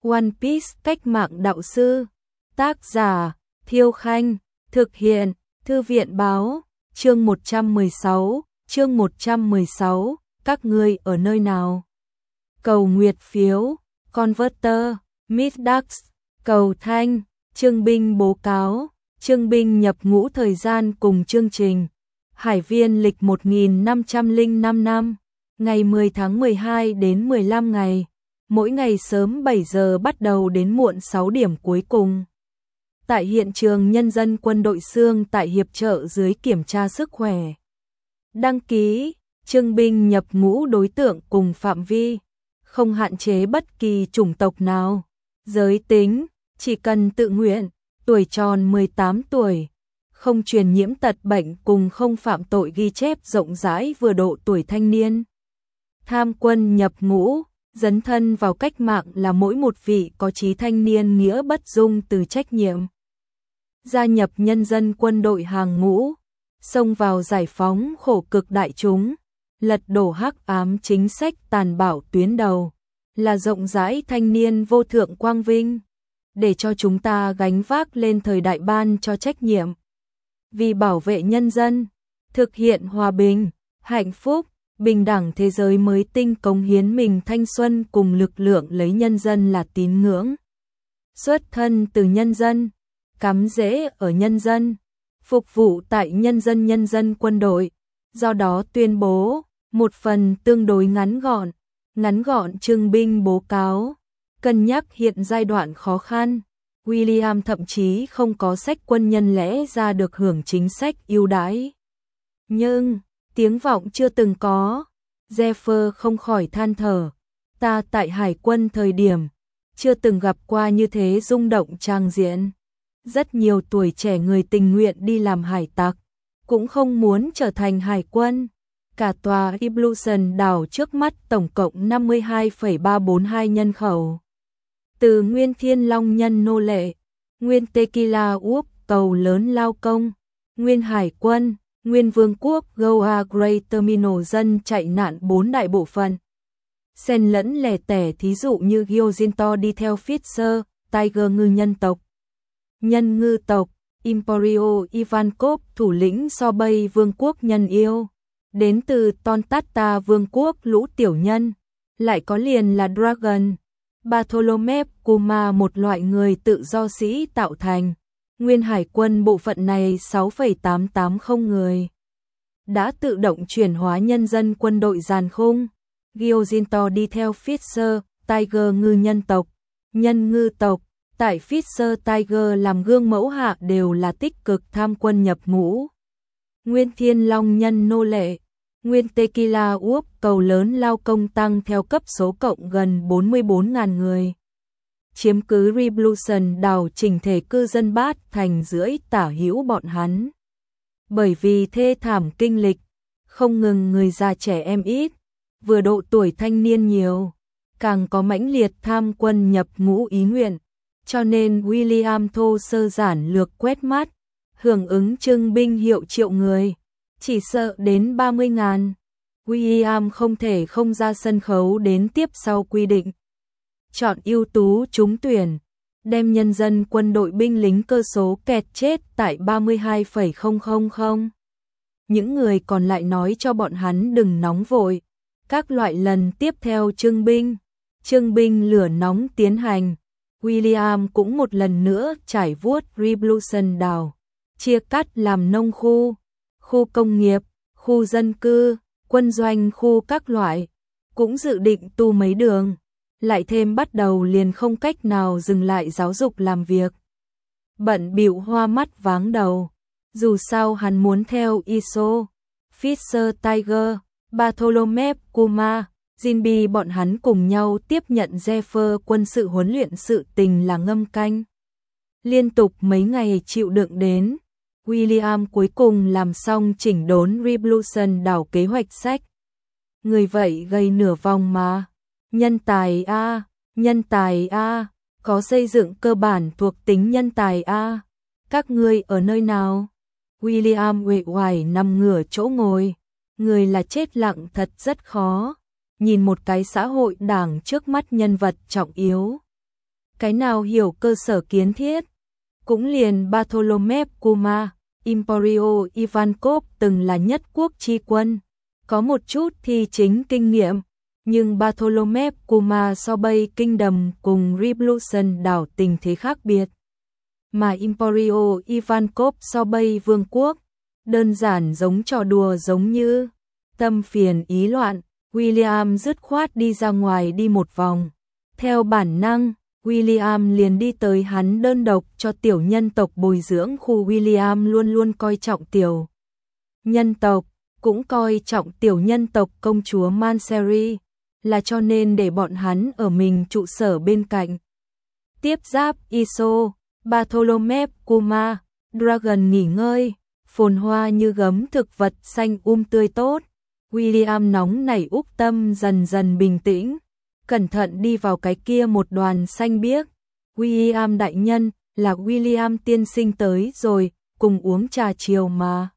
One Piece cách mạng đạo sư. Tác giả Thiêu Khanh. Thực hiện Thư viện Báo. Chương 116. Các ngươi ở nơi nào? Cầu nguyệt phiếu. Converter. Middax. Cầu thanh. Trương binh bố cáo. Trương binh nhập ngũ thời gian cùng chương trình. Hải viên lịch 1505 năm. Ngày 10 tháng 12 đến 15 ngày. Mỗi ngày sớm 7 giờ bắt đầu đến muộn 6 điểm cuối cùng. Tại hiện trường nhân dân quân đội Xương tại hiệp trợ dưới kiểm tra sức khỏe. Đăng ký, trương binh nhập ngũ đối tượng cùng phạm vi, không hạn chế bất kỳ chủng tộc nào. Giới tính, chỉ cần tự nguyện, tuổi tròn 18 tuổi, không truyền nhiễm tật bệnh cùng không phạm tội ghi chép rộng rãi vừa độ tuổi thanh niên. Tham quân nhập ngũ, dấn thân vào cách mạng là mỗi một vị có chí thanh niên nghĩa bất dung từ trách nhiệm. Gia nhập nhân dân quân đội hàng ngũ, xông vào giải phóng khổ cực đại chúng, lật đổ hắc ám chính sách tàn bạo tuyến đầu, là rộng rãi thanh niên vô thượng quang vinh, để cho chúng ta gánh vác lên thời đại ban cho trách nhiệm. Vì bảo vệ nhân dân, thực hiện hòa bình, hạnh phúc, bình đẳng thế giới mới tinh cống hiến mình thanh xuân cùng lực lượng lấy nhân dân là tín ngưỡng. Xuất thân từ nhân dân, cắm rễ ở nhân dân, phục vụ tại nhân dân quân đội, do đó tuyên bố, một phần tương đối ngắn gọn trương binh bố cáo, cân nhắc hiện giai đoạn khó khăn, William thậm chí không có sách quân nhân lẽ ra được hưởng chính sách ưu đãi. Nhưng, tiếng vọng chưa từng có, Jeffer không khỏi than thở, ta tại hải quân thời điểm, chưa từng gặp qua như thế rung động tràng diện. Rất nhiều tuổi trẻ người tình nguyện đi làm hải tặc, cũng không muốn trở thành hải quân. Cả tòa Illusion đảo trước mắt tổng cộng 52,342 nhân khẩu. Từ Nguyên Thiên Long nhân nô lệ, Nguyên Tequila Úp cầu lớn lao công, Nguyên Hải quân, Nguyên Vương quốc Goa Great Terminal dân chạy nạn 4 đại bộ phận. Xen lẫn lẻ tẻ thí dụ như Gyojinto đi theo Fisher, Tiger ngư nhân tộc. Nhân ngư tộc, Emporio Ivankov thủ lĩnh Sobey vương quốc nhân yêu, đến từ Tontata vương quốc lũ tiểu nhân, lại có liền là Dragon, Bartholomew Kuma một loại người tự do sĩ tạo thành, Nguyên Hải quân bộ phận này 6,880 người. Đã tự động chuyển hóa nhân dân quân đội giàn khung, Gyojinto đi theo Fisher, Tiger ngư nhân tộc, nhân ngư tộc. Tại Fisher Tiger làm gương mẫu hạ đều là tích cực tham quân nhập ngũ. Nguyên Thiên Long nhân nô lệ, Nguyên Tequila Úp cầu lớn lao công tăng theo cấp số cộng gần 44.000 người. Chiếm cứ Revolution đảo chỉnh thể cư dân bát thành rưỡi tả hữu bọn hắn. Bởi vì thê thảm kinh lịch, không ngừng người già trẻ em ít, vừa độ tuổi thanh niên nhiều, càng có mãnh liệt tham quân nhập ngũ ý nguyện. Cho nên William thô sơ giản lược quét mắt, hưởng ứng trưng binh hiệu triệu người, chỉ sợ đến 30.000. William không thể không ra sân khấu đến tiếp sau quy định. Chọn ưu tú trúng tuyển, đem nhân dân quân đội binh lính cơ số kẹt chết tại 32,000. Những người còn lại nói cho bọn hắn đừng nóng vội. Các loại lần tiếp theo trưng binh lửa nóng tiến hành. William cũng một lần nữa trải vuốt Revolution đảo, chia cắt làm nông khu, khu công nghiệp, khu dân cư, quân doanh khu các loại, cũng dự định tu mấy đường, lại thêm bắt đầu liền không cách nào dừng lại giáo dục làm việc. Bận bịu hoa mắt váng đầu, dù sao hắn muốn theo ISO, Fisher Tiger, Bartholomew Kuma, Jinbi bọn hắn cùng nhau tiếp nhận Jeffer quân sự huấn luyện sự tình là ngâm canh. Liên tục mấy ngày chịu đựng đến, William cuối cùng làm xong chỉnh đốn Revolution đảo kế hoạch sách. Người vậy gây nửa vòng mà. Nhân tài A, có xây dựng cơ bản thuộc tính nhân tài A. Các ngươi ở nơi nào? William uể oải nằm ngửa chỗ ngồi. Người là chết lặng thật rất khó. Nhìn một cái xã hội đảng trước mắt nhân vật trọng yếu. cái nào hiểu cơ sở kiến thiết. Cũng liền Bartholomew Kuma, Emporio Ivankov từng là nhất quốc chi quân, có một chút thi chính kinh nghiệm, nhưng Bartholomew Kuma so Bay Kingdom cùng Revolution đảo tình thế khác biệt. Mà Emporio Ivankov so Bay Vương quốc, đơn giản giống trò đùa giống như tâm phiền ý loạn, William dứt khoát đi ra ngoài đi một vòng. Theo bản năng, William liền đi tới hắn đơn độc cho tiểu nhân tộc bồi dưỡng khu. William luôn luôn coi trọng tiểu nhân tộc, cũng coi trọng tiểu nhân tộc công chúa Manseri, là cho nên để bọn hắn ở mình trụ sở bên cạnh. Tiếp giáp Iso, Bartholomew Kuma, Dragon nghỉ ngơi, phồn hoa như gấm thực vật xanh tươi tốt. William nóng nảy úc tâm dần dần bình tĩnh, cẩn thận đi vào cái kia một đoàn xanh biếc. William đại nhân, là William tiên sinh tới rồi, cùng uống trà chiều mà.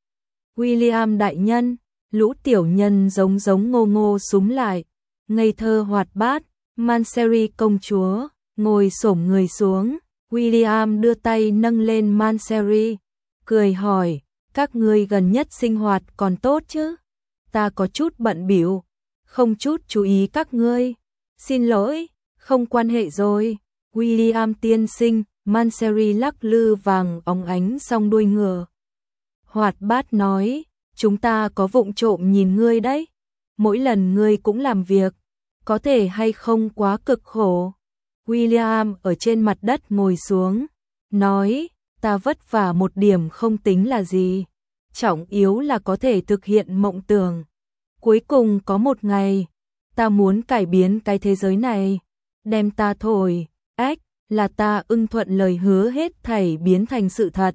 William đại nhân, lũ tiểu nhân giống ngô ngô súm lại, ngây thơ hoạt bát. Manseri công chúa ngồi xổm người xuống, William đưa tay nâng lên Manseri, cười hỏi, các ngươi gần nhất sinh hoạt còn tốt chứ? Ta có chút bận bịu, không chút chú ý các ngươi. Xin lỗi, không quan hệ rồi. William tiên sinh, Manseri lắc lư vàng óng ánh song đuôi ngựa. Hoạt bát nói, chúng ta có vụng trộm nhìn ngươi đấy. Mỗi lần ngươi cũng làm việc, có thể hay không quá cực khổ. William ở trên mặt đất ngồi xuống, nói, ta vất vả một điểm không tính là gì. Trọng yếu là có thể thực hiện mộng tưởng. Cuối cùng có một ngày, ta muốn cải biến cái thế giới này, đem ta thổi, là ta ưng thuận lời hứa hết thảy biến thành sự thật.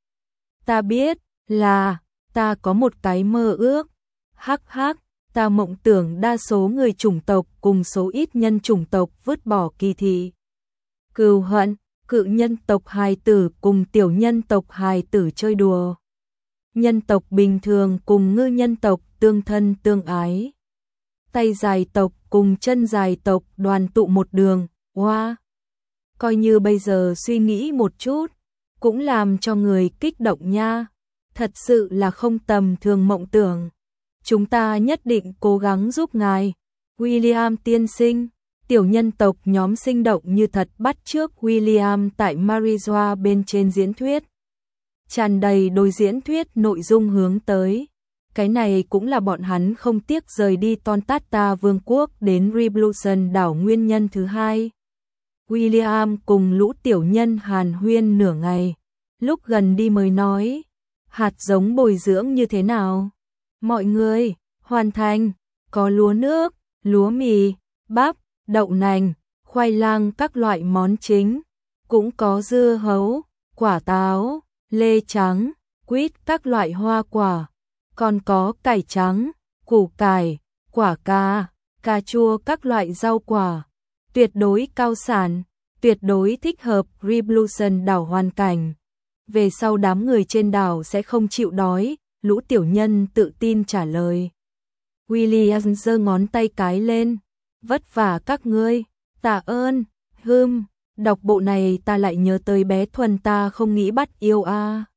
Ta biết là ta có một cái mơ ước, ta mộng tưởng đa số người chủng tộc cùng số ít nhân chủng tộc vứt bỏ kỳ thị, cừu hận, cự nhân tộc hài tử cùng tiểu nhân tộc hài tử chơi đùa. Nhân tộc bình thường cùng ngư nhân tộc tương thân tương ái. Tay dài tộc cùng chân dài tộc đoàn tụ một đường, wow. Coi như bây giờ suy nghĩ một chút, cũng làm cho người kích động nha. Thật sự là không tầm thường mộng tưởng. Chúng ta nhất định cố gắng giúp ngài. William tiên sinh, tiểu nhân tộc nhóm sinh động như thật bắt chước William tại Marijoa bên trên diễn thuyết. Tràn đầy đôi diễn thuyết nội dung hướng tới. Cái này cũng là bọn hắn không tiếc rời đi Tontata vương quốc đến Revolution đảo nguyên nhân thứ hai. William cùng lũ tiểu nhân hàn huyên nửa ngày. Lúc gần đi mới nói, hạt giống bồi dưỡng như thế nào? Mọi người, hoàn thành, có lúa nước, lúa mì, bắp, đậu nành, khoai lang các loại món chính, cũng có dưa hấu, quả táo, lê trắng, quýt các loại hoa quả, còn có cải trắng, củ cải, quả cà chua các loại rau quả, tuyệt đối cao sản, tuyệt đối thích hợp Revolution đảo hoàn cảnh. Về sau đám người trên đảo sẽ không chịu đói, lũ tiểu nhân tự tin trả lời. William giơ ngón tay cái lên, vất vả các ngươi, tạ ơn, đọc bộ này ta lại nhớ tới bé Thuần ta không nghĩ bắt yêu a.